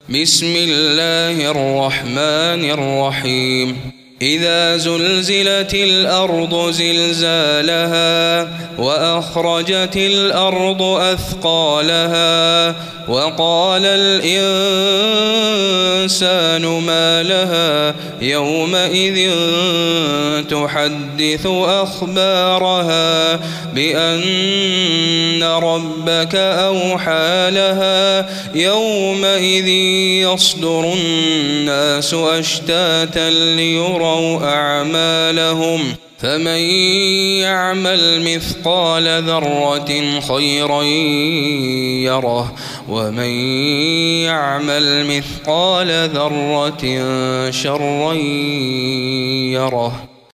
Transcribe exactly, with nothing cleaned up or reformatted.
بسم الله الرحمن الرحيم إذا زلزلت الأرض زلزالها وأخرجت الأرض أثقالها وقال الإنسان ما لها يومئذ تحدث أخبارها بأن ربك أوحى لها يومئذ يصدر الناس أشتاتا ليروا أعمالهم فمن يعمل مثقال ذرة خيرا يره ومن يعمل مثقال ذرة شرا يره.